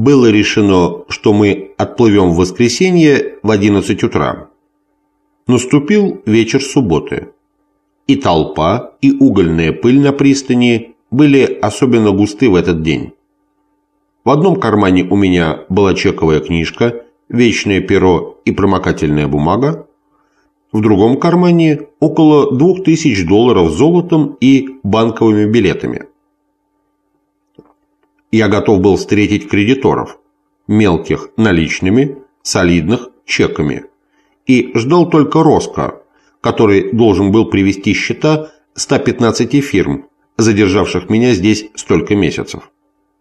было решено, что мы отплывем в воскресенье в 11 утра. Наступил вечер субботы. И толпа, и угольная пыль на пристани были особенно густы в этот день. В одном кармане у меня была чековая книжка, вечное перо и промокательная бумага, в другом кармане около $2000 золотом и банковыми билетами. Я готов был встретить кредиторов, мелких наличными, солидных чеками, и ждал только Роско, который должен был привести счета 115 фирм, задержавших меня здесь столько месяцев.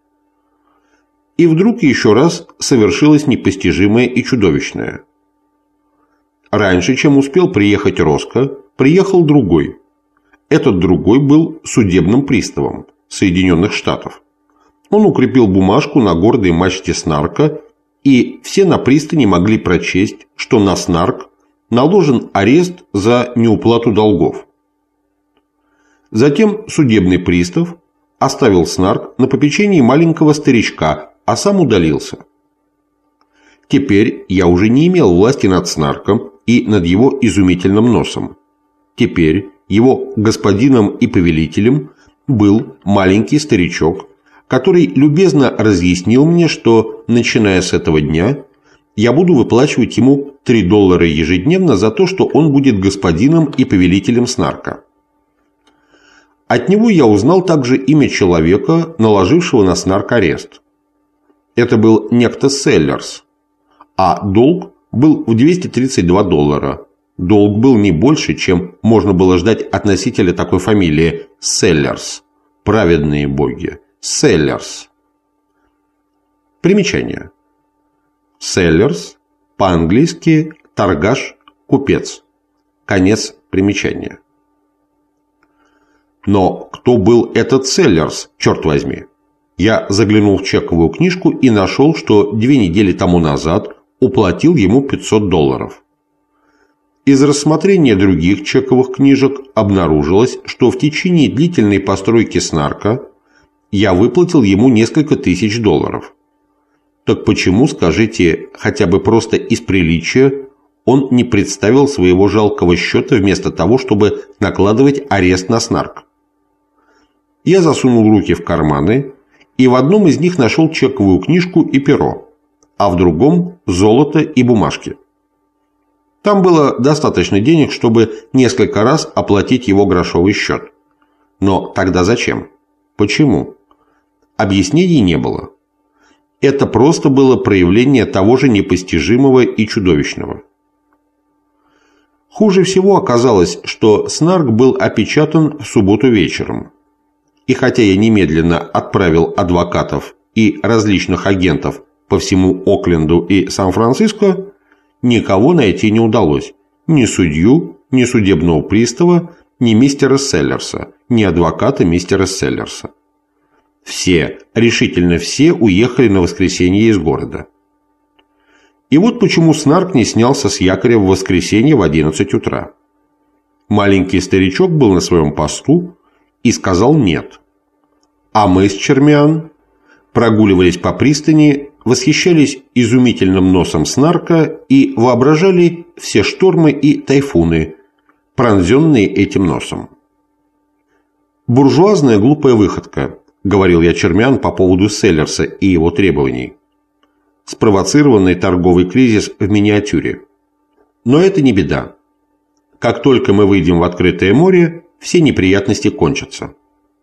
И вдруг еще раз совершилось непостижимое и чудовищное. Раньше, чем успел приехать Роско, приехал другой. Этот другой был судебным приставом Соединенных Штатов. Он укрепил бумажку на гордой мачте Снарка, и все на пристани могли прочесть, что на Снарк наложен арест за неуплату долгов. Затем судебный пристав оставил Снарк на попечении маленького старичка, а сам удалился. Теперь я уже не имел власти над Снарком и над его изумительным носом. Теперь его господином и повелителем был маленький старичок, который любезно разъяснил мне, что, начиная с этого дня, я буду выплачивать ему $3 ежедневно за то, что он будет господином и повелителем Снарка. От него я узнал также имя человека, наложившего на Снарк арест. Это был некто Селлерс, а долг был в $232. Долг был не больше, чем можно было ждать от носителя такой фамилии – Селлерс. Праведные боги. Селлерс. Примечание. Селлерс, по-английски торгаш, купец. Конец примечания. Но кто был этот Селлерс, черт возьми? Я заглянул в чековую книжку и нашел, что 2 недели тому назад уплатил ему $500. Из рассмотрения других чековых книжек обнаружилось, что в течение длительной постройки Снарка я выплатил ему несколько тысяч $. Так почему, скажите, хотя бы просто из приличия, он не представил своего жалкого счета вместо того, чтобы накладывать арест на Снарк? Я засунул руки в карманы, и в одном из них нашел чековую книжку и перо, а в другом – золото и бумажки. Там было достаточно денег, чтобы несколько раз оплатить его грошовый счет. Но тогда зачем? Почему? Объяснений не было. Это просто было проявление того же непостижимого и чудовищного. Хуже всего оказалось, что Снарк был опечатан в субботу вечером. И хотя я немедленно отправил адвокатов и различных агентов по всему Окленду и Сан-Франциско, никого найти не удалось. Ни судью, ни судебного пристава, ни мистера Селлерса, ни адвоката мистера Селлерса. Все, решительно все уехали на воскресенье из города. И вот почему Снарк не снялся с якоря в воскресенье в 11 утра. Маленький старичок был на своем посту и сказал «нет». А мы с Чермиан прогуливались по пристани, восхищались изумительным носом Снарка и воображали все штормы и тайфуны, пронзенные этим носом. «Буржуазная глупая выходка», — говорил я Чермиан по поводу Селлерса и его требований. Спровоцированный торговый кризис в миниатюре. Но это не беда. Как только мы выйдем в открытое море, все неприятности кончатся.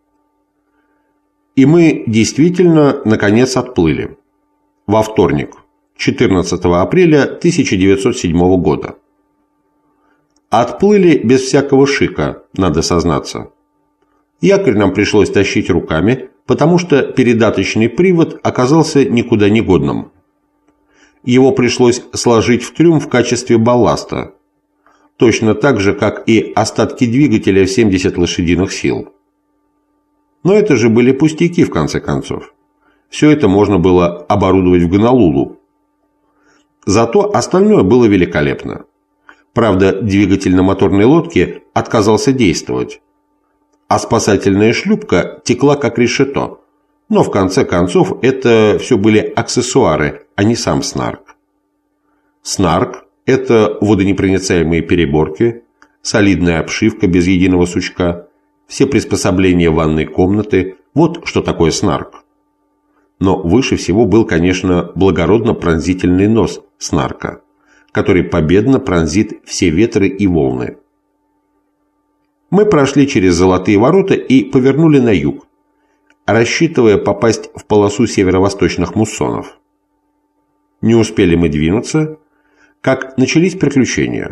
И мы действительно, наконец, отплыли. Во вторник, 14 апреля 1907 года. Отплыли без всякого шика, надо сознаться. Якорь нам пришлось тащить руками, потому что передаточный привод оказался никуда не годным. Его пришлось сложить в трюм в качестве балласта, точно так же, как и остатки двигателя в 70 лошадиных сил. Но это же были пустяки, в конце концов. Все это можно было оборудовать в Гонолулу. Зато остальное было великолепно. Правда, двигатель на моторной лодке отказался действовать, а спасательная шлюпка текла как решето, Но в конце концов это все были аксессуары, а не сам снарк. Снарк – это водонепроницаемые переборки, солидная обшивка без единого сучка, все приспособления ванной комнаты – вот что такое снарк. Но выше всего был, конечно, благородно-пронзительный нос снарка, который победно пронзит все ветры и волны. Мы прошли через Золотые ворота и повернули на юг, рассчитывая попасть в полосу северо-восточных муссонов. Не успели мы двинуться, как начались приключения.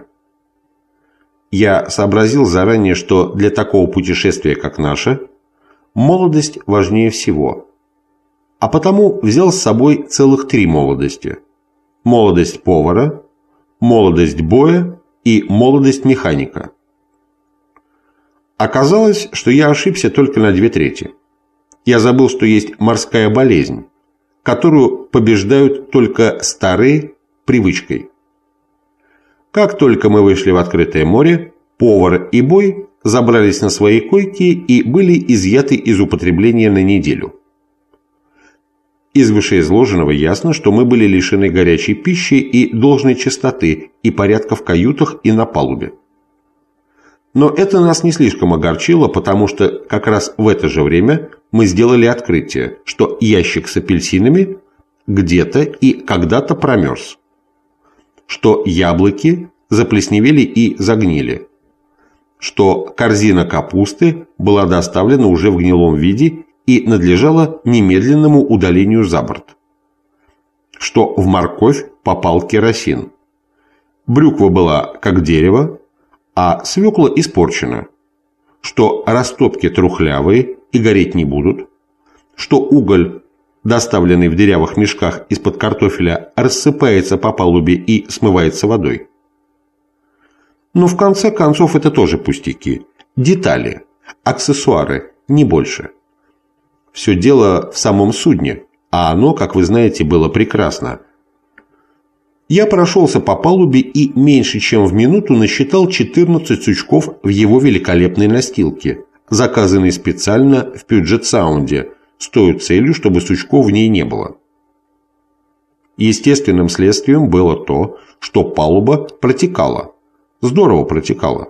Я сообразил заранее, что для такого путешествия, как наше, молодость важнее всего, а потому взял с собой целых 3 молодости: молодость повара, молодость боя и молодость механика. Оказалось, что я ошибся только на 2/3. Я забыл, что есть морская болезнь, которую побеждают только старые привычкой. Как только мы вышли в открытое море, повар и бой забрались на свои койки и были изъяты из употребления на неделю. Из вышеизложенного ясно, что мы были лишены горячей пищи и должной чистоты и порядка в каютах и на палубе. Но это нас не слишком огорчило, потому что как раз в это же время мы сделали открытие, что ящик с апельсинами где-то и когда-то промерз, что яблоки заплесневели и загнили, что корзина капусты была доставлена уже в гнилом виде и надлежала немедленному удалению за борт, что в морковь попал керосин, брюква была как дерево, а свекла испорчена, что растопки трухлявые и гореть не будут, что уголь, доставленный в дырявых мешках из-под картофеля, рассыпается по палубе и смывается водой. Но в конце концов это тоже пустяки, детали, аксессуары, не больше. Все дело в самом судне, а оно, как вы знаете, было прекрасно. Я прошелся по палубе и меньше чем в минуту насчитал 14 сучков в его великолепной настилке, заказанной специально в Пьюджет-Саунде, с той целью, чтобы сучков в ней не было. Естественным следствием было то, что палуба протекала, здорово протекала.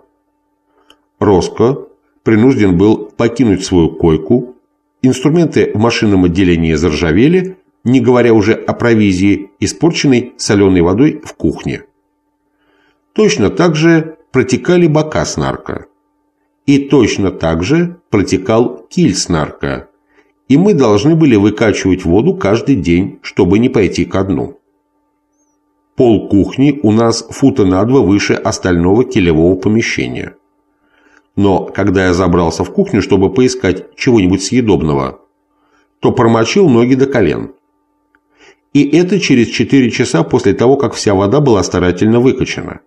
Роско принужден был покинуть свою койку, инструменты в машинном отделении заржавели, не говоря уже о провизии, испорченной соленой водой в кухне. Точно так же протекали бока снарка. И точно так же протекал киль снарка. И мы должны были выкачивать воду каждый день, чтобы не пойти ко дну. Пол кухни у нас фута на 2 выше остального килевого помещения. Но когда я забрался в кухню, чтобы поискать чего-нибудь съедобного, то промочил ноги до колен. И это через 4 часа после того, как вся вода была старательно выкачана.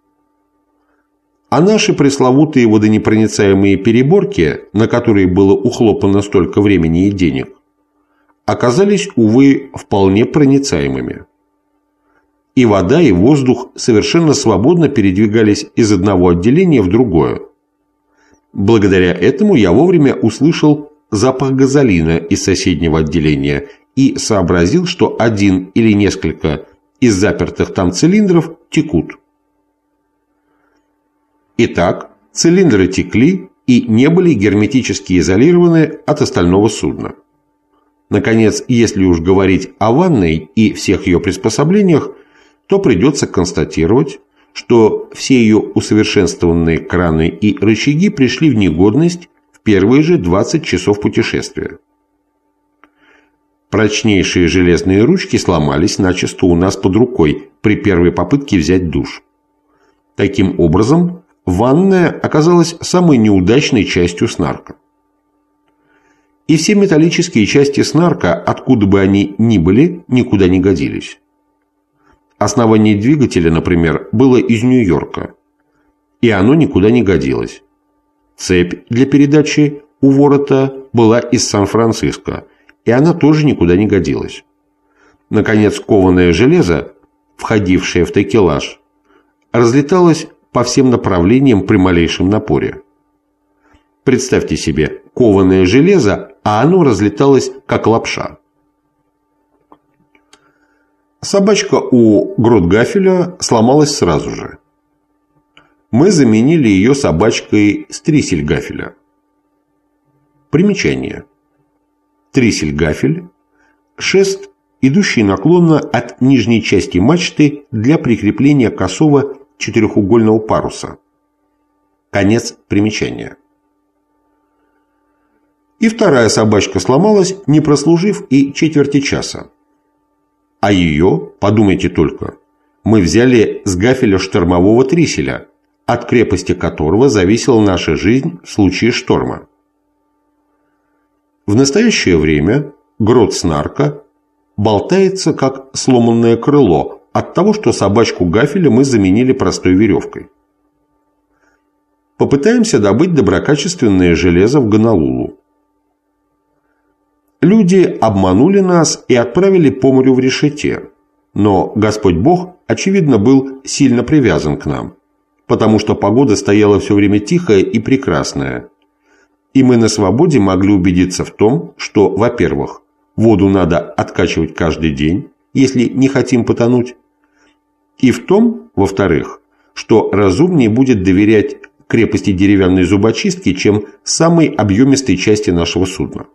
А наши пресловутые водонепроницаемые переборки, на которые было ухлопано столько времени и денег, оказались, увы, вполне проницаемыми. И вода, и воздух совершенно свободно передвигались из одного отделения в другое. Благодаря этому я вовремя услышал запах газолина из соседнего отделения и сообразил, что один или несколько из запертых там цилиндров текут. Итак, цилиндры текли и не были герметически изолированы от остального судна. Наконец, если уж говорить о ванной и всех ее приспособлениях, то придется констатировать, что все ее усовершенствованные краны и рычаги пришли в негодность в первые же 20 часов путешествия. Прочнейшие железные ручки сломались начисто у нас под рукой при первой попытке взять душ. Таким образом, ванная оказалась самой неудачной частью снарка. И все металлические части снарка, откуда бы они ни были, никуда не годились. Основание двигателя, например, было из Нью-Йорка, и оно никуда не годилось. Цепь для передачи у ворота была из Сан-Франциско, и она тоже никуда не годилась. Наконец, кованое железо, входившее в такелаж, разлеталось по всем направлениям при малейшем напоре. Представьте себе, кованое железо а оно разлеталось, как лапша. Собачка у Грот-Гафеля сломалась сразу же. Мы заменили ее собачкой Стриссель-Гафеля. Примечание. Триссель-Гафель – шест, идущий наклонно от нижней части мачты для прикрепления косого четырехугольного паруса. Конец примечания. И вторая собачка сломалась, не прослужив и четверти часа. А ее, подумайте только, мы взяли с гафеля штормового триселя, от крепости которого зависела наша жизнь в случае шторма. В настоящее время грот Снарка болтается, как сломанное крыло, от того, что собачку гафеля мы заменили простой веревкой. Попытаемся добыть доброкачественное железо в Гонолулу. Люди обманули нас и отправили по морю в решете, но Господь Бог, очевидно, был сильно привязан к нам, потому что погода стояла все время тихая и прекрасная, и мы на свободе могли убедиться в том, что, во-первых, воду надо откачивать каждый день, если не хотим потонуть, и в том, во-вторых, что разумнее будет доверять крепости деревянной зубочистки, чем самой объемистой части нашего судна.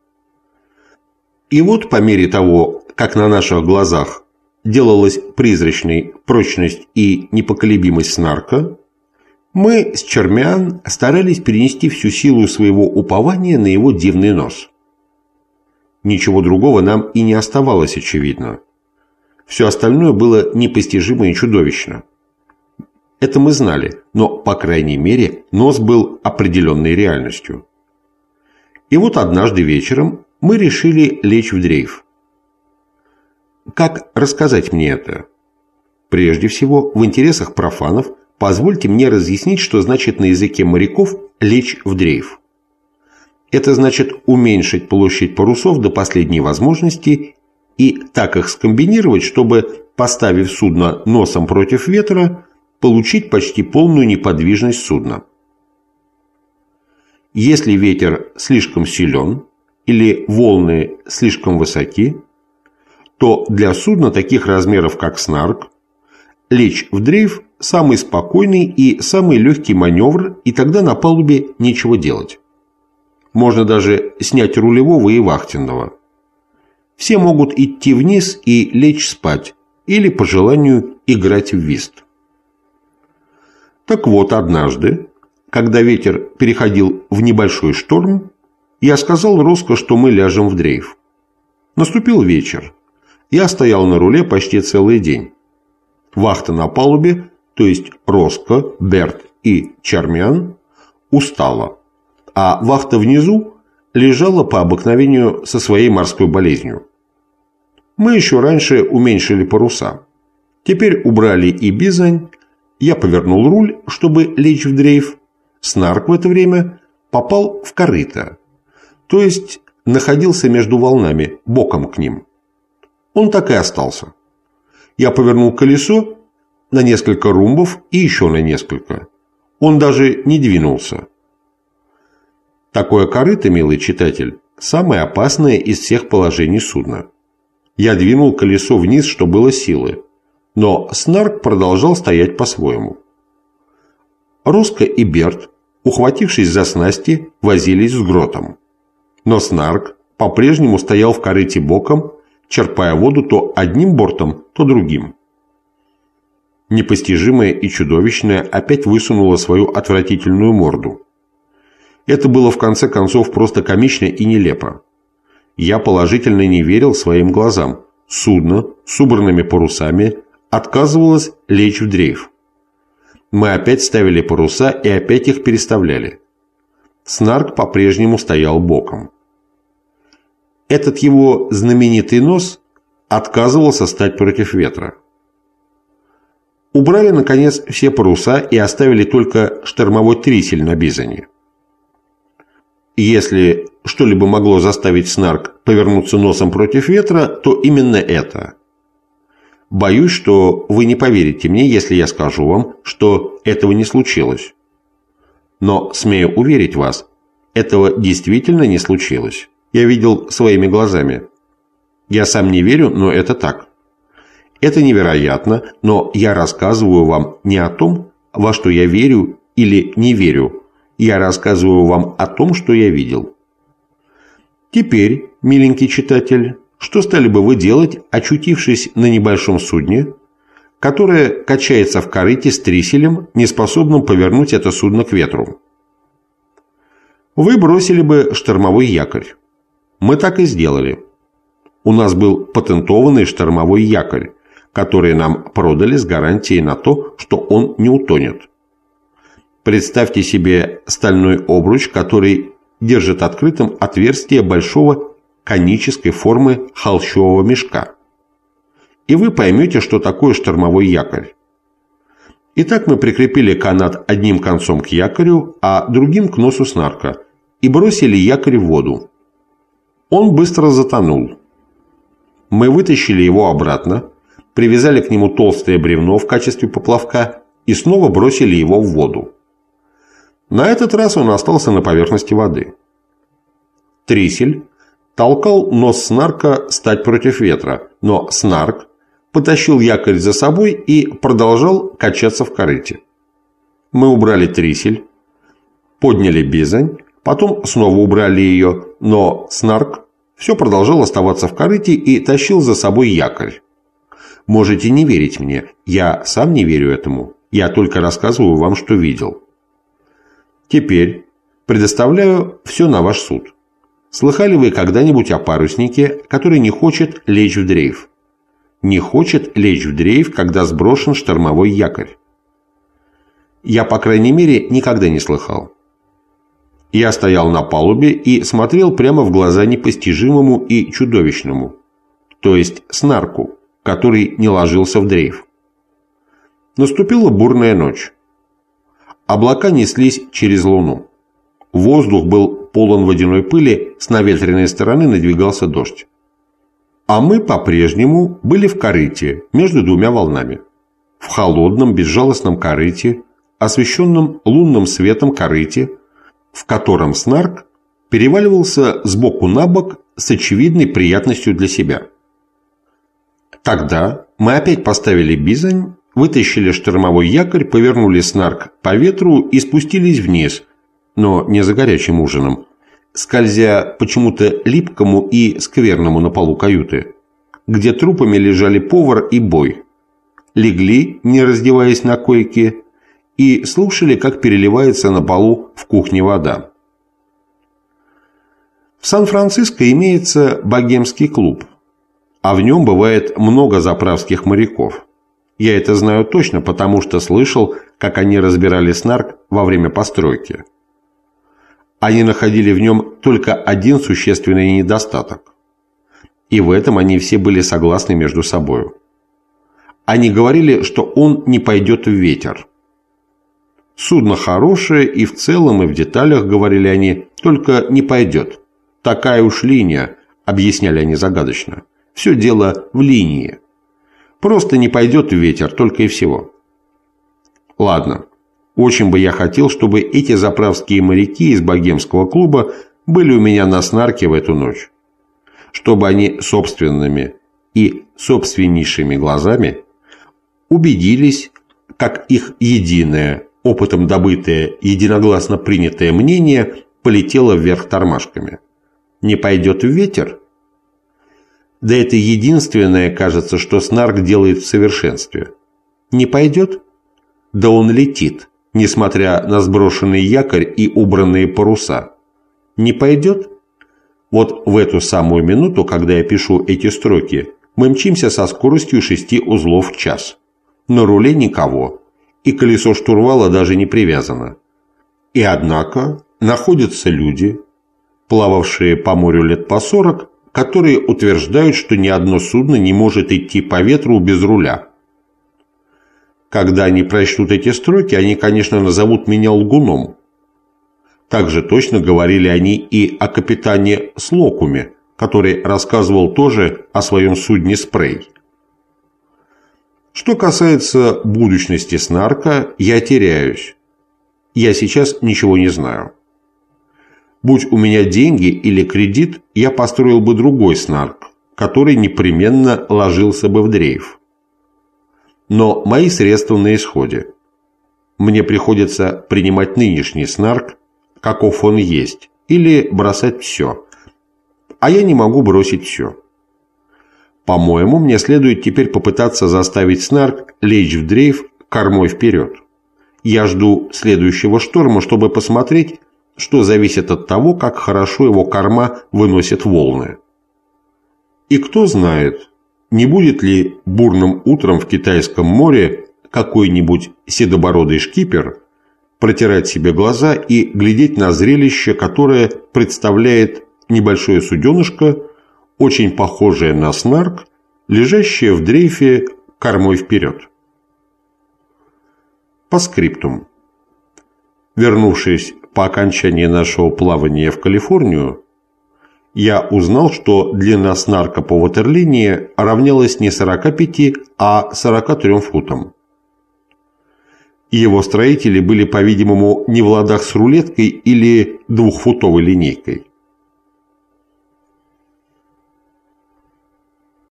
И вот по мере того, как на наших глазах делалась призрачной прочность и непоколебимость Снарка, мы с Чермиан старались перенести всю силу своего упования на его дивный нос. Ничего другого нам и не оставалось, очевидно. Все остальное было непостижимо и чудовищно. Это мы знали, но, по крайней мере, нос был определенной реальностью. И вот однажды вечером мы решили лечь в дрейф. Как рассказать мне это? Прежде всего, в интересах профанов, позвольте мне разъяснить, что значит на языке моряков «лечь в дрейф». Это значит уменьшить площадь парусов до последней возможности и так их скомбинировать, чтобы, поставив судно носом против ветра, получить почти полную неподвижность судна. Если ветер слишком силен или волны слишком высоки, то для судна таких размеров, как Снарк, лечь в дрейф – самый спокойный и самый легкий маневр, и тогда на палубе нечего делать. Можно даже снять рулевого и вахтенного. Все могут идти вниз и лечь спать, или, по желанию, играть в вист. Так вот, однажды, когда ветер переходил в небольшой шторм, я сказал Роско, что мы ляжем в дрейф. Наступил вечер. Я стоял на руле почти целый день. Вахта на палубе, то есть Роско, Берт и Чермиан, устала, а вахта внизу лежала по обыкновению со своей морской болезнью. Мы еще раньше уменьшили паруса. Теперь убрали и бизань. Я повернул руль, чтобы лечь в дрейф. Снарк в это время попал в корыто, то есть находился между волнами, боком к ним. Он так и остался. Я повернул колесо на несколько румбов и еще на несколько. Он даже не двинулся. Такое корыто, милый читатель, самое опасное из всех положений судна. Я двинул колесо вниз, что было силы, но Снарк продолжал стоять по-своему. Роско и Берт, ухватившись за снасти, возились с гротом. Но Снарк по-прежнему стоял в корыте боком, черпая воду то одним бортом, то другим. Непостижимое и чудовищное опять высунуло свою отвратительную морду. Это было в конце концов просто комично и нелепо. Я положительно не верил своим глазам. Судно с убранными парусами отказывалось лечь в дрейф. Мы опять ставили паруса и опять их переставляли. Снарк по-прежнему стоял боком. Этот его знаменитый нос отказывался стать против ветра. Убрали, наконец, все паруса и оставили только штормовой трисель на бизоне. Если что-либо могло заставить Снарк повернуться носом против ветра, то именно это. Боюсь, что вы не поверите мне, если я скажу вам, что этого не случилось. Но, смею уверить вас, этого действительно не случилось. Я видел своими глазами. Я сам не верю, но это так. Это невероятно, но я рассказываю вам не о том, во что я верю или не верю. Я рассказываю вам о том, что я видел. Теперь, миленький читатель, что стали бы вы делать, очутившись на небольшом судне, которое качается в корыте с триселем, неспособным повернуть это судно к ветру? Вы бросили бы штормовой якорь. Мы так и сделали. У нас был патентованный штормовой якорь, который нам продали с гарантией на то, что он не утонет. Представьте себе стальной обруч, который держит открытым отверстие большого конической формы холщового мешка. И вы поймете, что такое штормовой якорь. Итак, мы прикрепили канат одним концом к якорю, а другим к носу снарка, и бросили якорь в воду. Он быстро затонул. Мы вытащили его обратно, привязали к нему толстое бревно в качестве поплавка и снова бросили его в воду. На этот раз он остался на поверхности воды. Трисель толкал нос снарка стать против ветра, но снарк потащил якорь за собой и продолжал качаться в корыте. Мы убрали трисель, подняли бизань, потом снова убрали ее, но снарк все продолжал оставаться в корыте и тащил за собой якорь. Можете не верить мне, я сам не верю этому, я только рассказываю вам, что видел. Теперь предоставляю все на ваш суд. Слыхали вы когда-нибудь о паруснике, который не хочет лечь в дрейф? Не хочет лечь в дрейф, когда сброшен штормовой якорь? Я, по крайней мере, никогда не слыхал. Я стоял на палубе и смотрел прямо в глаза непостижимому и чудовищному, то есть снарку, который не ложился в дрейф. Наступила бурная ночь. Облака неслись через луну. Воздух был полон водяной пыли, с наветренной стороны надвигался дождь. А мы по-прежнему были в корыте между двумя волнами. В холодном, безжалостном корыте, освещенном лунным светом корыте, в котором снарк переваливался сбоку на бок с очевидной приятностью для себя. Тогда мы опять поставили бизань, вытащили штормовой якорь, повернули снарк по ветру и спустились вниз, но не за горячим ужином, скользя почему-то липкому и скверному на полу каюты, где трупами лежали повар и бой. Легли, не раздеваясь на койке, и слушали, как переливается на полу в кухне вода. В Сан-Франциско имеется богемский клуб, а в нем бывает много заправских моряков. Я это знаю точно, потому что слышал, как они разбирали снарк во время постройки. Они находили в нем только один существенный недостаток. И в этом они все были согласны между собой. Они говорили, что он не пойдет в ветер. Судно хорошее и в целом, и в деталях, говорили они, только не пойдет. Такая уж линия, объясняли они загадочно. Все дело в линии. Просто не пойдет в ветер, только и всего. Ладно, очень бы я хотел, чтобы эти заправские моряки из богемского клуба были у меня на снарке в эту ночь. Чтобы они собственными и собственнейшими глазами убедились, как их единое, опытом добытое, единогласно принятое мнение полетело вверх тормашками. Не пойдет в ветер? Да это единственное, кажется, что снарк делает в совершенстве. Не пойдет? Да он летит, несмотря на сброшенный якорь и убранные паруса. Не пойдет? Вот в эту самую минуту, когда я пишу эти строки, мы мчимся со скоростью 6 узлов в час. На руле никого, и колесо штурвала даже не привязано. И однако находятся люди, плававшие по морю лет по 40, которые утверждают, что ни одно судно не может идти по ветру без руля. Когда они прочтут эти строки, они, конечно, назовут меня лгуном. Так же точно говорили они и о капитане Слокуме, который рассказывал тоже о своем судне «Спрей». Что касается будущности снарка, я теряюсь. Я сейчас ничего не знаю. Будь у меня деньги или кредит, я построил бы другой снарк, который непременно ложился бы в дрейф. Но мои средства на исходе. Мне приходится принимать нынешний снарк, каков он есть, или бросать все. А я не могу бросить все. По-моему, мне следует теперь попытаться заставить снарк лечь в дрейф кормой вперед. Я жду следующего шторма, чтобы посмотреть, что зависит от того, как хорошо его корма выносит волны. И кто знает, не будет ли бурным утром в Китайском море какой-нибудь седобородый шкипер протирать себе глаза и глядеть на зрелище, которое представляет небольшое суденышко, очень похожее на снарк, лежащее в дрейфе кормой вперед. По скриптум. Вернувшись по окончании нашего плавания в Калифорнию, я узнал, что длина снарка по ватерлинии равнялась не 45, а 43 футам. Его строители были, по-видимому, не в ладах с рулеткой или двухфутовой линейкой.